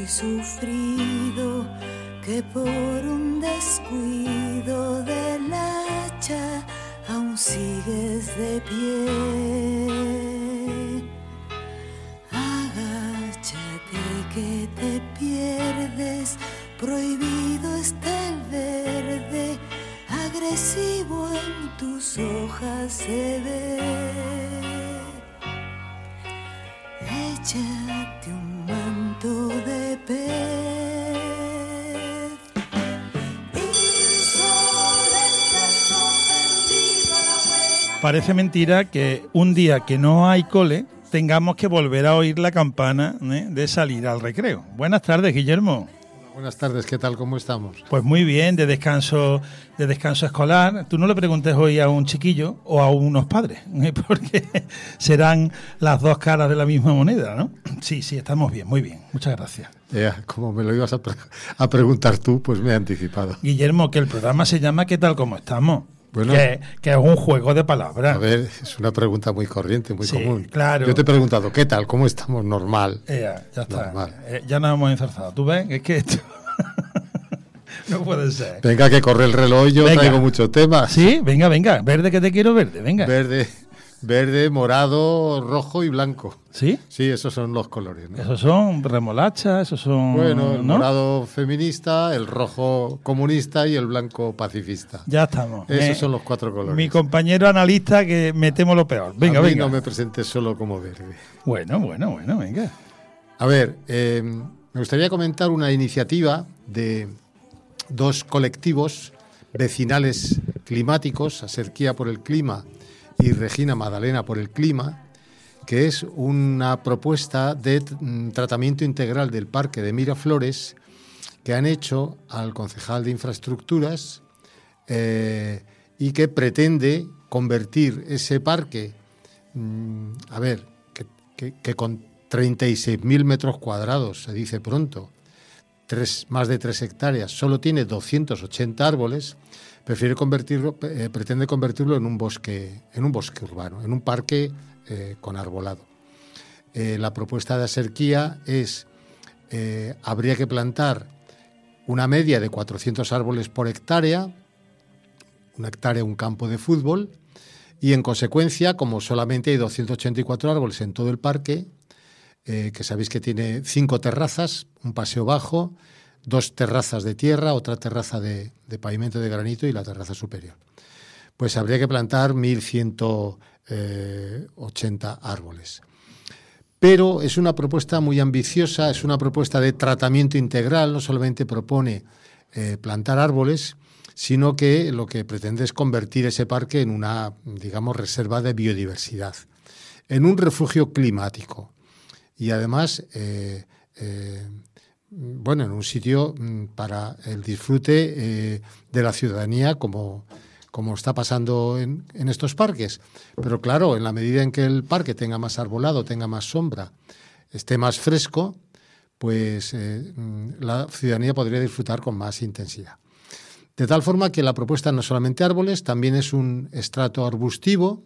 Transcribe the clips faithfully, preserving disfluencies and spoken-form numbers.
sufrido que por un descuido del hacha aún sigues de pie. Agáchate que te pierdes, prohibido está el verde, agresivo en tus hojas se ve. Échate un manto de pez. Parece mentira que un día que no hay cole tengamos que volver a oír la campana, ¿eh?, de salir al recreo. Buenas tardes, Guillermo. Buenas tardes, ¿qué tal? ¿Cómo estamos? Pues muy bien, de descanso de descanso escolar. Tú no le preguntes hoy a un chiquillo o a unos padres, ¿eh?, porque serán las dos caras de la misma moneda, ¿no? Sí, sí, estamos bien, muy bien. Muchas gracias. Eh, como me lo ibas a, pre- a preguntar tú, pues me he anticipado. Guillermo, que el programa se llama ¿Qué tal? ¿Cómo estamos? Bueno, que, que es un juego de palabras. A ver, es una pregunta muy corriente, muy sí, común. Claro. Yo te he preguntado, ¿qué tal? ¿Cómo estamos? Normal. Eh, ya está. Normal. Eh, ya nos hemos enzarzado. ¿Tú ves? Es que esto no puede ser. Venga, que corre el reloj, yo venga. Traigo muchos temas. Sí, venga, venga. Verde, que te quiero verde, venga. Verde, verde, morado, rojo y blanco. ¿Sí? Sí, esos son los colores, ¿no? Esos son remolacha, esos son... Bueno, el ¿no? morado feminista, el rojo comunista y el blanco pacifista. Ya estamos. Esos eh, son los cuatro colores. Mi compañero analista, que me temo lo peor. Venga, a mí venga. no me presentes solo como verde. Bueno, bueno, bueno, venga. A ver, eh, me gustaría comentar una iniciativa de dos colectivos vecinales climáticos, Aserquía por el Clima y Regina Madalena por el Clima, que es una propuesta de t- tratamiento integral del Parque de Miraflores que han hecho al concejal de Infraestructuras eh, y que pretende convertir ese parque, mmm, a ver, que, que, que con treinta y seis mil metros cuadrados, se dice pronto, tres, más de tres hectáreas, solo tiene doscientos ochenta árboles, prefiere convertirlo, eh, pretende convertirlo en un bosque, en un bosque urbano, en un parque Eh, con arbolado. Eh, la propuesta de Aserquía es, eh, habría que plantar una media de cuatrocientos árboles por hectárea, una hectárea un campo de fútbol, y en consecuencia, como solamente hay doscientos ochenta y cuatro árboles en todo el parque, eh, que sabéis que tiene cinco terrazas, un paseo bajo, dos terrazas de tierra, otra terraza de, de pavimento de granito y la terraza superior, pues habría que plantar mil ciento ochenta árboles. Pero es una propuesta muy ambiciosa, es una propuesta de tratamiento integral, no solamente propone eh, plantar árboles, sino que lo que pretende es convertir ese parque en una, digamos, reserva de biodiversidad, en un refugio climático y además, eh, eh, bueno, en un sitio para el disfrute eh, de la ciudadanía como como está pasando en, en estos parques. Pero claro, en la medida en que el parque tenga más arbolado, tenga más sombra, esté más fresco, pues eh, la ciudadanía podría disfrutar con más intensidad. De tal forma que la propuesta no es solamente árboles, también es un estrato arbustivo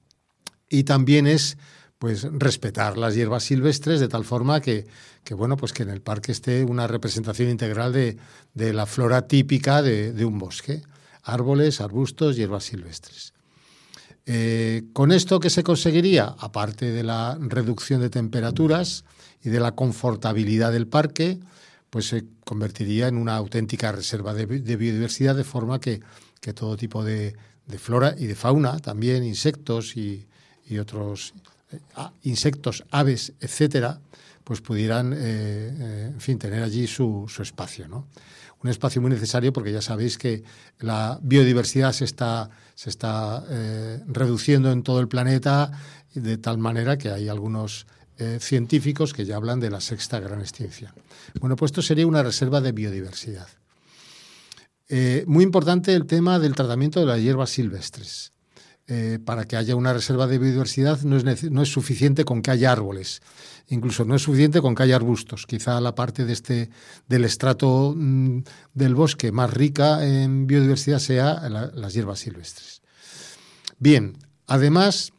y también es, pues, respetar las hierbas silvestres de tal forma que, que bueno, pues que en el parque esté una representación integral de, de la flora típica de, de un bosque. Árboles, arbustos, hierbas silvestres. Eh, ¿Con esto qué se conseguiría? Aparte de la reducción de temperaturas y de la confortabilidad del parque, pues se convertiría en una auténtica reserva de, de biodiversidad, de forma que, que todo tipo de, de flora y de fauna, también insectos y, y otros eh, insectos, aves, etcétera, pues pudieran, eh, eh, en fin, tener allí su, su espacio, ¿no? Un espacio muy necesario porque ya sabéis que la biodiversidad se está, se está eh, reduciendo en todo el planeta de tal manera que hay algunos eh, científicos que ya hablan de la sexta gran extinción. Bueno, pues esto sería una reserva de biodiversidad. Eh, muy importante el tema del tratamiento de las hierbas silvestres. Eh, para que haya una reserva de biodiversidad no es, nece- no es suficiente con que haya árboles. Incluso no es suficiente con que haya arbustos. Quizá la parte de este, del estrato mmm, del bosque más rica en biodiversidad sea la, las hierbas silvestres. Bien, además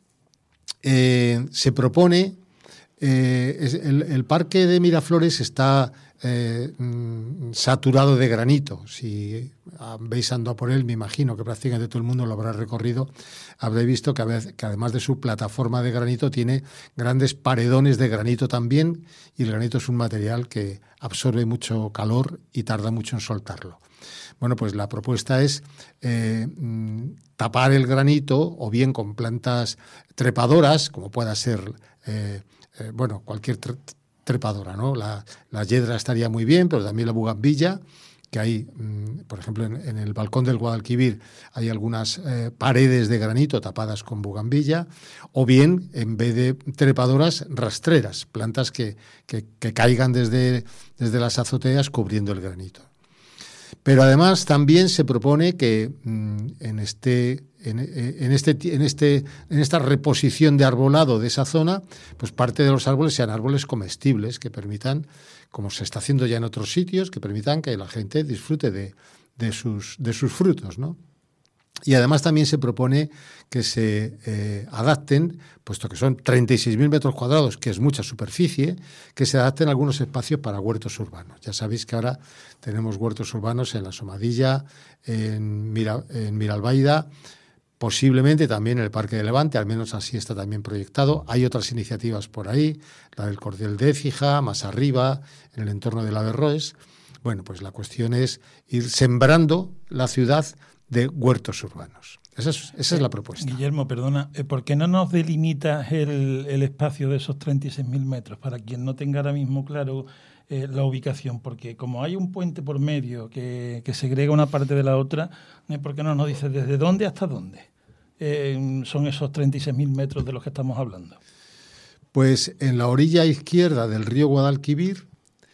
eh, se propone, eh, es, el, el parque de Miraflores está eh, saturado de granito. Si veis andado por él, me imagino que prácticamente todo el mundo lo habrá recorrido, habréis visto que, que además de su plataforma de granito tiene grandes paredones de granito también, y el granito es un material que absorbe mucho calor y tarda mucho en soltarlo. Bueno, pues la propuesta es eh, tapar el granito o bien con plantas trepadoras, como pueda ser, eh, eh, bueno, cualquier tre trepadora, ¿no? La, la yedra estaría muy bien, pero también la bugambilla, que hay, mmm, por ejemplo, en, en el balcón del Guadalquivir hay algunas eh, paredes de granito tapadas con bugambilla, o bien, en vez de trepadoras, rastreras, plantas que, que, que caigan desde, desde las azoteas cubriendo el granito. Pero además también se propone que mmm, en, este, en, en, este, en, este, en esta reposición de arbolado de esa zona, pues parte de los árboles sean árboles comestibles que permitan, como se está haciendo ya en otros sitios, que permitan que la gente disfrute de, de, sus, de sus frutos, ¿no? Y además también se propone que se eh, adapten, puesto que son treinta y seis mil metros cuadrados, que es mucha superficie, que se adapten algunos espacios para huertos urbanos. Ya sabéis que ahora tenemos huertos urbanos en La Somadilla, en, Mira, en Miralbaida, posiblemente también en el Parque de Levante, al menos así está también proyectado. Hay otras iniciativas por ahí, la del Cordial de Écija, más arriba, en el entorno de la Averroes. Bueno, pues la cuestión es ir sembrando la ciudad de huertos urbanos. Esa es, esa es la propuesta. Guillermo, perdona, ¿por qué no nos delimitas el, el espacio de esos treinta y seis mil metros? Para quien no tenga ahora mismo claro eh, la ubicación, porque como hay un puente por medio que, que segrega una parte de la otra, ¿eh? ¿Por qué no nos dices desde dónde hasta dónde eh, son esos treinta y seis mil metros de los que estamos hablando? Pues en la orilla izquierda del río Guadalquivir,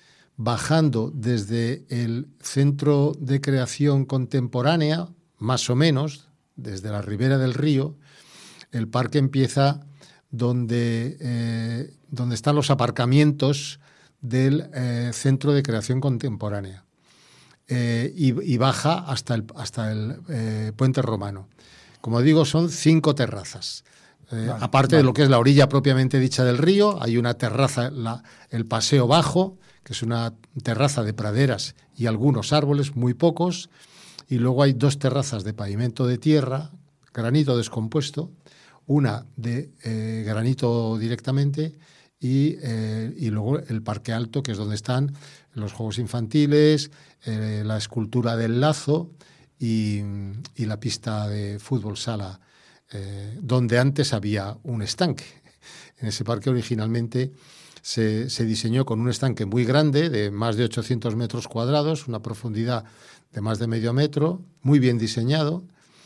bajando desde el Centro de Creación Contemporánea, más o menos, desde la ribera del río, el parque empieza donde, eh, donde están los aparcamientos del eh, Centro de Creación Contemporánea eh, y, y baja hasta el, hasta el eh, Puente Romano. Como digo, son cinco terrazas. Eh, vale, aparte vale. de lo que es la orilla propiamente dicha del río, hay una terraza, la, el Paseo Bajo, que es una terraza de praderas y algunos árboles, muy pocos, y luego hay dos terrazas de pavimento de tierra, granito descompuesto, una de eh, granito directamente y, eh, y luego el Parque Alto, que es donde están los juegos infantiles, eh, la escultura del lazo y, y la pista de fútbol sala, eh, donde antes había un estanque. En ese parque originalmente se, se diseñó con un estanque muy grande, de más de ochocientos metros cuadrados, una profundidad de más de medio metro, muy bien diseñado.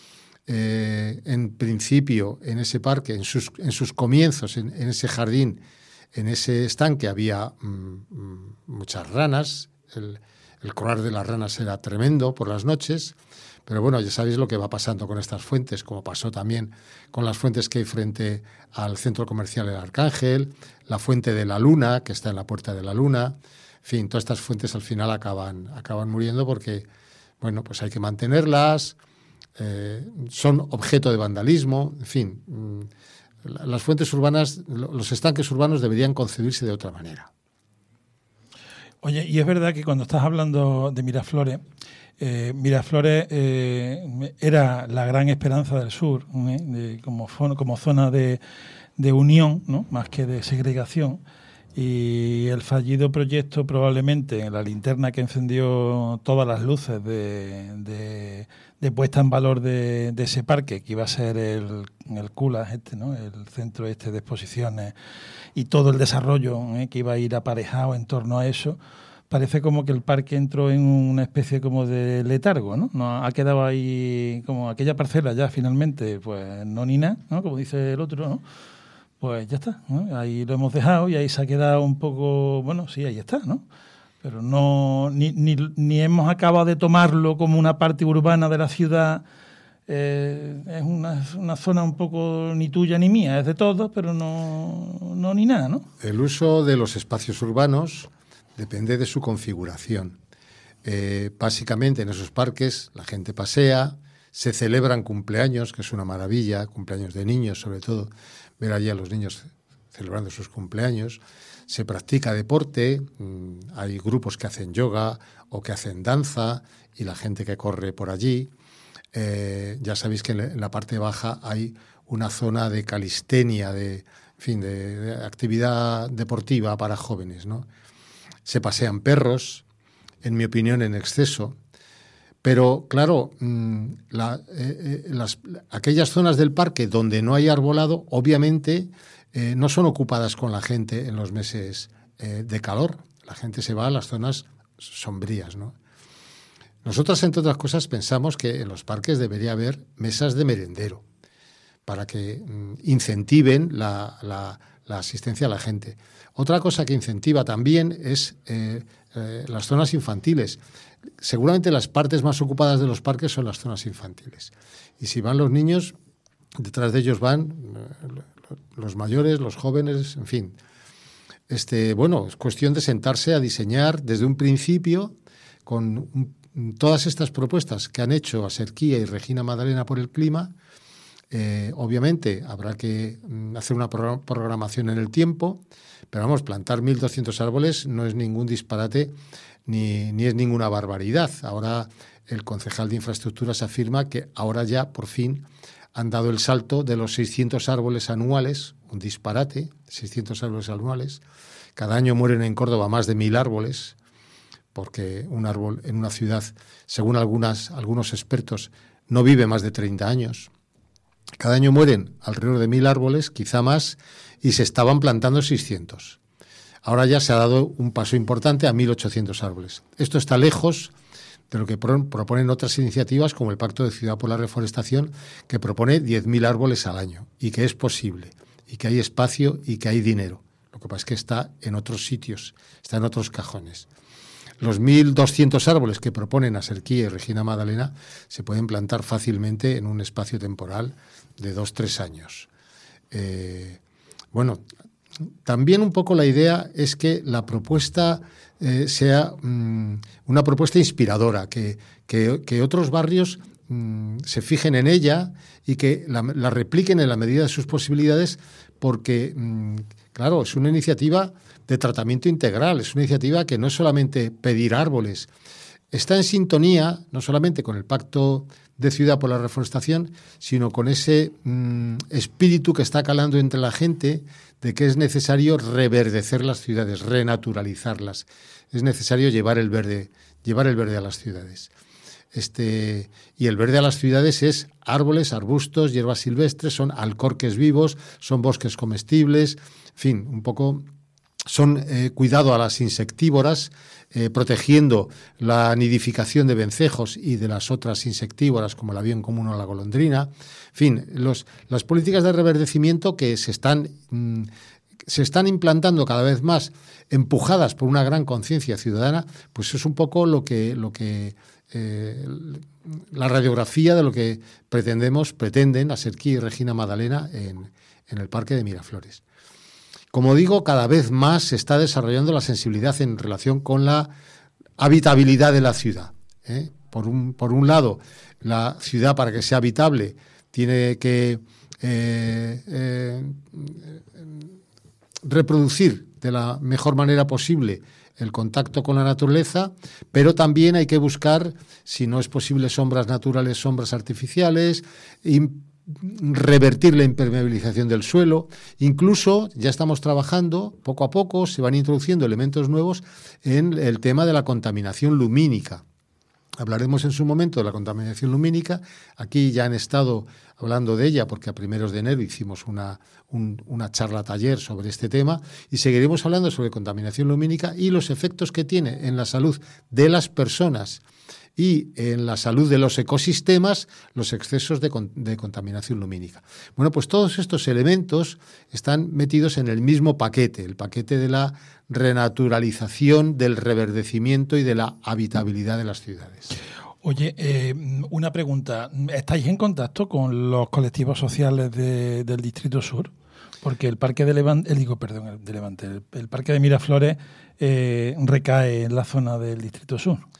Eh, en principio, en ese parque, en sus, en sus comienzos, en, en ese jardín, en ese estanque había mmm, muchas ranas. El, el croar de las ranas era tremendo por las noches. Pero bueno, ya sabéis lo que va pasando con estas fuentes, como pasó también con las fuentes que hay frente al centro comercial El Arcángel, la fuente de la Luna, que está en la Puerta de la Luna. En fin, todas estas fuentes al final acaban, acaban muriendo porque, bueno, pues hay que mantenerlas, eh, son objeto de vandalismo, en fin. Mmm, las fuentes urbanas, los estanques urbanos deberían concebirse de otra manera. Oye, y es verdad que cuando estás hablando de Miraflores, eh, Miraflores eh, era la gran esperanza del sur, ¿eh? de, como, como zona de, de unión, ¿no? Más que de segregación. Y el fallido proyecto, probablemente, la linterna que encendió todas las luces de, de, de puesta en valor de, de ese parque, que iba a ser el, el C U L A, este, ¿no? El centro este de exposiciones, y todo el desarrollo ¿eh? que iba a ir aparejado en torno a eso, parece como que el parque entró en una especie como de letargo, ¿no? No ha quedado ahí como aquella parcela ya finalmente, pues no ni nada, ¿no? Como dice el otro, ¿no? Pues ya está, ¿no? Ahí lo hemos dejado y ahí se ha quedado un poco, bueno, sí, ahí está, ¿no? Pero no ni, ni, ni hemos acabado de tomarlo como una parte urbana de la ciudad. Eh, es una, una zona un poco ni tuya ni mía, es de todos, pero no, no ni nada, ¿no? El uso de los espacios urbanos depende de su configuración. Eh, básicamente en esos parques la gente pasea, se celebran cumpleaños, que es una maravilla, cumpleaños de niños sobre todo. Ver allí a los niños celebrando sus cumpleaños. Se practica deporte, hay grupos que hacen yoga o que hacen danza y la gente que corre por allí. Eh, ya sabéis que en la parte baja hay una zona de calistenia, de, en fin, de, de actividad deportiva para jóvenes, ¿no? Se pasean perros, en mi opinión, en exceso. Pero, claro, la, eh, las, aquellas zonas del parque donde no hay arbolado, obviamente, eh, no son ocupadas con la gente en los meses eh, de calor. La gente se va a las zonas sombrías, ¿no? Nosotros, entre otras cosas, pensamos que en los parques debería haber mesas de merendero para que mm, incentiven la, la, la asistencia a la gente. Otra cosa que incentiva también es eh, eh, las zonas infantiles. Seguramente las partes más ocupadas de los parques son las zonas infantiles. Y si van los niños, detrás de ellos van eh, los mayores, los jóvenes, en fin. Este, bueno, es cuestión de sentarse a diseñar desde un principio con un, todas estas propuestas que han hecho Aserquía y Regina Madalena por el clima. Eh, obviamente habrá que mm, hacer una pro- programación en el tiempo, pero vamos, plantar mil doscientos árboles no es ningún disparate ni, ni es ninguna barbaridad. Ahora el concejal de Infraestructuras afirma que ahora ya por fin han dado el salto de los seiscientos árboles anuales, un disparate, seiscientos árboles anuales. Cada año mueren en Córdoba más de mil árboles, porque un árbol en una ciudad, según algunas, algunos expertos, no vive más de treinta años. Cada año mueren alrededor de mil árboles, quizá más, y se estaban plantando seiscientos. Ahora ya se ha dado un paso importante a mil ochocientos árboles. Esto está lejos de lo que pro- proponen otras iniciativas, como el Pacto de Ciudad por la Reforestación, que propone diez mil árboles al año, y que es posible, y que hay espacio y que hay dinero. Lo que pasa es que está en otros sitios, está en otros cajones. Los mil doscientos árboles que proponen Aserquía y Regina Madalena se pueden plantar fácilmente en un espacio temporal de dos, tres años. Eh, bueno, también un poco la idea es que la propuesta eh, sea mmm, una propuesta inspiradora, que, que, que otros barrios mmm, se fijen en ella y que la, la repliquen en la medida de sus posibilidades, porque, mmm, claro, es una iniciativa de tratamiento integral, es una iniciativa que no es solamente pedir árboles, está en sintonía no solamente con el Pacto de Ciudad por la Reforestación, sino con ese mmm, espíritu que está calando entre la gente de que es necesario reverdecer las ciudades, renaturalizarlas. Es necesario llevar el verde, llevar el verde a las ciudades. Este, y el verde a las ciudades es árboles, arbustos, hierbas silvestres, son alcorques vivos, son bosques comestibles, en fin, un poco son eh, cuidado a las insectívoras, eh, protegiendo la nidificación de vencejos y de las otras insectívoras como el avión común o la golondrina. En fin, los, las políticas de reverdecimiento que se están, mmm, se están implantando cada vez más, empujadas por una gran conciencia ciudadana, pues es un poco lo que, lo que eh, la radiografía de lo que pretendemos, pretenden Aserquía y Regina Madalena en, en el Parque de Miraflores. Como digo, cada vez más se está desarrollando la sensibilidad en relación con la habitabilidad de la ciudad, ¿eh? Por un, por un lado, la ciudad, para que sea habitable, tiene que eh, eh, reproducir de la mejor manera posible el contacto con la naturaleza, pero también hay que buscar, si no es posible, sombras naturales, sombras artificiales, imp- revertir la impermeabilización del suelo. Incluso ya estamos trabajando, poco a poco se van introduciendo elementos nuevos en el tema de la contaminación lumínica. Hablaremos en su momento de la contaminación lumínica. Aquí ya han estado hablando de ella porque a primeros de enero hicimos una, un, una charla taller sobre este tema y seguiremos hablando sobre contaminación lumínica y los efectos que tiene en la salud de las personas y en la salud de los ecosistemas los excesos de, de contaminación lumínica. Bueno, pues todos estos elementos están metidos en el mismo paquete, el paquete de la renaturalización, del reverdecimiento y de la habitabilidad de las ciudades. Oye, eh, una pregunta. ¿Estáis en contacto con los colectivos sociales de, del Distrito Sur? Porque el Parque de Levante, eh, digo, perdón, el de Levante, el, el Parque de Miraflores eh, recae en la zona del Distrito Sur.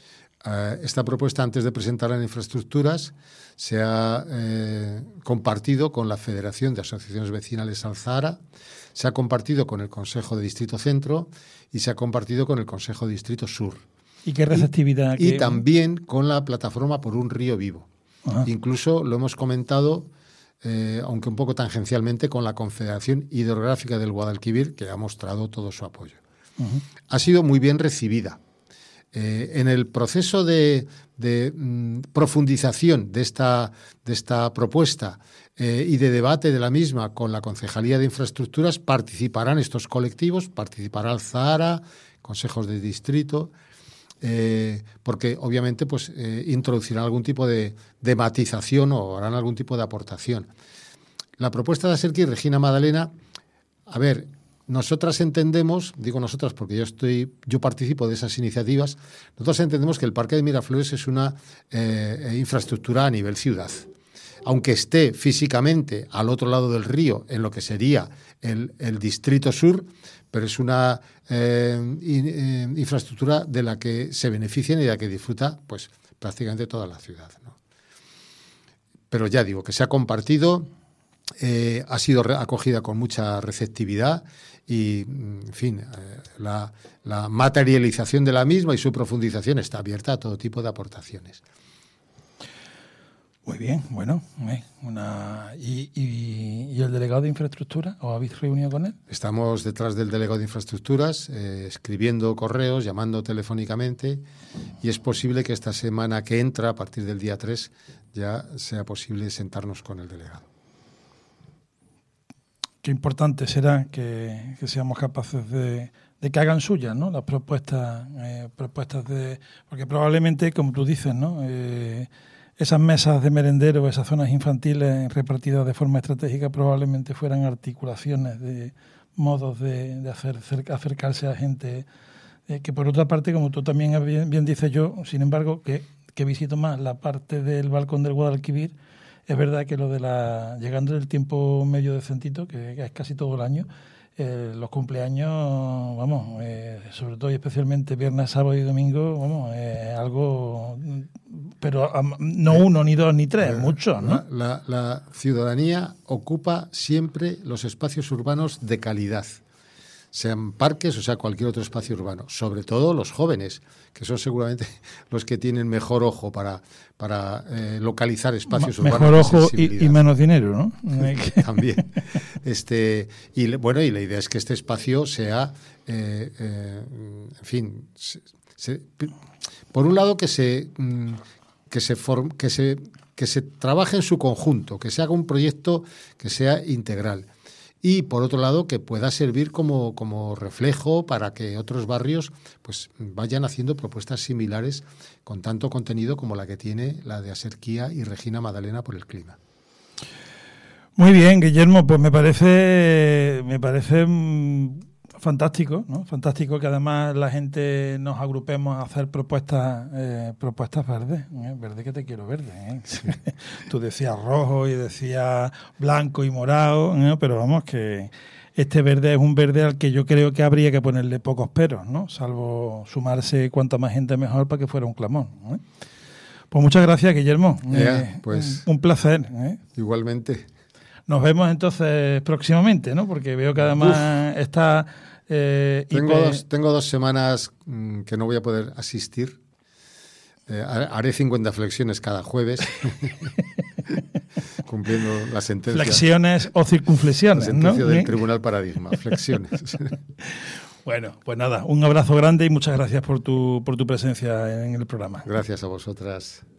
eh, esta propuesta, antes de presentarla en infraestructuras, se ha eh, compartido con la Federación de Asociaciones Vecinales Alzahara, se ha compartido con el Consejo de Distrito Centro y se ha compartido con el Consejo de Distrito Sur. ¿Y qué receptividad? Y, que... y también con la plataforma Por un Río Vivo. Ajá. Incluso lo hemos comentado, eh, aunque un poco tangencialmente, con la Confederación Hidrográfica del Guadalquivir, que ha mostrado todo su apoyo. Uh-huh. Ha sido muy bien recibida. Eh, en el proceso de, de mm, profundización de esta, de esta propuesta eh, y de debate de la misma con la Concejalía de Infraestructuras participarán estos colectivos, participará Alzahara, consejos de distrito, eh, porque obviamente pues, eh, introducirán algún tipo de, de matización o harán algún tipo de aportación. La propuesta de Aserki y Regina Madalena, a ver... Nosotras entendemos, digo nosotras porque yo estoy, yo participo de esas iniciativas, nosotros entendemos que el Parque de Miraflores es una eh, infraestructura a nivel ciudad. Aunque esté físicamente al otro lado del río, en lo que sería el, el Distrito Sur, pero es una eh, in, eh, infraestructura de la que se benefician y de la que disfruta pues, prácticamente toda la ciudad, ¿no? Pero ya digo, que se ha compartido, eh, ha sido acogida con mucha receptividad y, en fin, eh, la, la materialización de la misma y su profundización está abierta a todo tipo de aportaciones. Muy bien, bueno, una ¿y, y, y el delegado de infraestructura? ¿Os habéis reunido con él? Estamos detrás del delegado de infraestructuras, eh, escribiendo correos, llamando telefónicamente, y es posible que esta semana que entra, a partir del día tres, ya sea posible sentarnos con el delegado. Qué importante será que, que seamos capaces de, de que hagan suyas, ¿no? Las propuestas, eh, propuestas de, porque probablemente, como tú dices, ¿no? Eh, esas mesas de merendero, esas zonas infantiles repartidas de forma estratégica probablemente fueran articulaciones de modos de, de hacer acercarse a gente eh, que, por otra parte, como tú también bien, bien dices, yo, sin embargo, que, que visito más la parte del balcón del Guadalquivir. Es verdad que lo de la llegando del tiempo medio decentito, que, que es casi todo el año, eh, los cumpleaños, vamos, eh, sobre todo y especialmente viernes, sábado y domingo, vamos, eh, algo, pero um, no uno, ni dos, ni tres, muchos, ¿no? La, la, la ciudadanía ocupa siempre los espacios urbanos de calidad, sean parques o sea cualquier otro espacio urbano, sobre todo los jóvenes, que son seguramente los que tienen mejor ojo para, para eh, localizar espacios Ma- urbanos. Mejor ojo y, y menos dinero, ¿no? También. Este, y bueno, y la idea es que este espacio sea, eh, eh, en fin, se, se, por un lado que se, que se, form, que se que se trabaje en su conjunto, que se haga un proyecto que sea integral. Y, por otro lado, que pueda servir como, como reflejo para que otros barrios pues, vayan haciendo propuestas similares con tanto contenido como la que tiene la de Aserquía y Regina Madalena por el clima. Muy bien, Guillermo, pues me parece, me parece mmm, fantástico, ¿no? Fantástico que además la gente nos agrupemos a hacer propuestas eh, propuestas verdes. ¿eh? Verde que te quiero verde. ¿eh? Sí. Tú decías rojo y decías blanco y morado, ¿eh? Pero vamos, que este verde es un verde al que yo creo que habría que ponerle pocos peros, ¿no? Salvo sumarse cuanta más gente mejor para que fuera un clamón. ¿eh? Pues muchas gracias, Guillermo. Yeah, eh, pues, un, un placer. ¿eh? Igualmente. Nos vemos entonces próximamente, ¿no? Porque veo que además Uf. está... Eh, tengo, dos, tengo dos semanas mmm, que no voy a poder asistir. Eh, haré cincuenta flexiones cada jueves, cumpliendo la sentencia. Flexiones o circunflexiones, la sentencia ¿no? del ¿Eh? Tribunal Paradigma, flexiones. Bueno, pues nada, un abrazo grande y muchas gracias por tu, por tu presencia en el programa. Gracias a vosotras.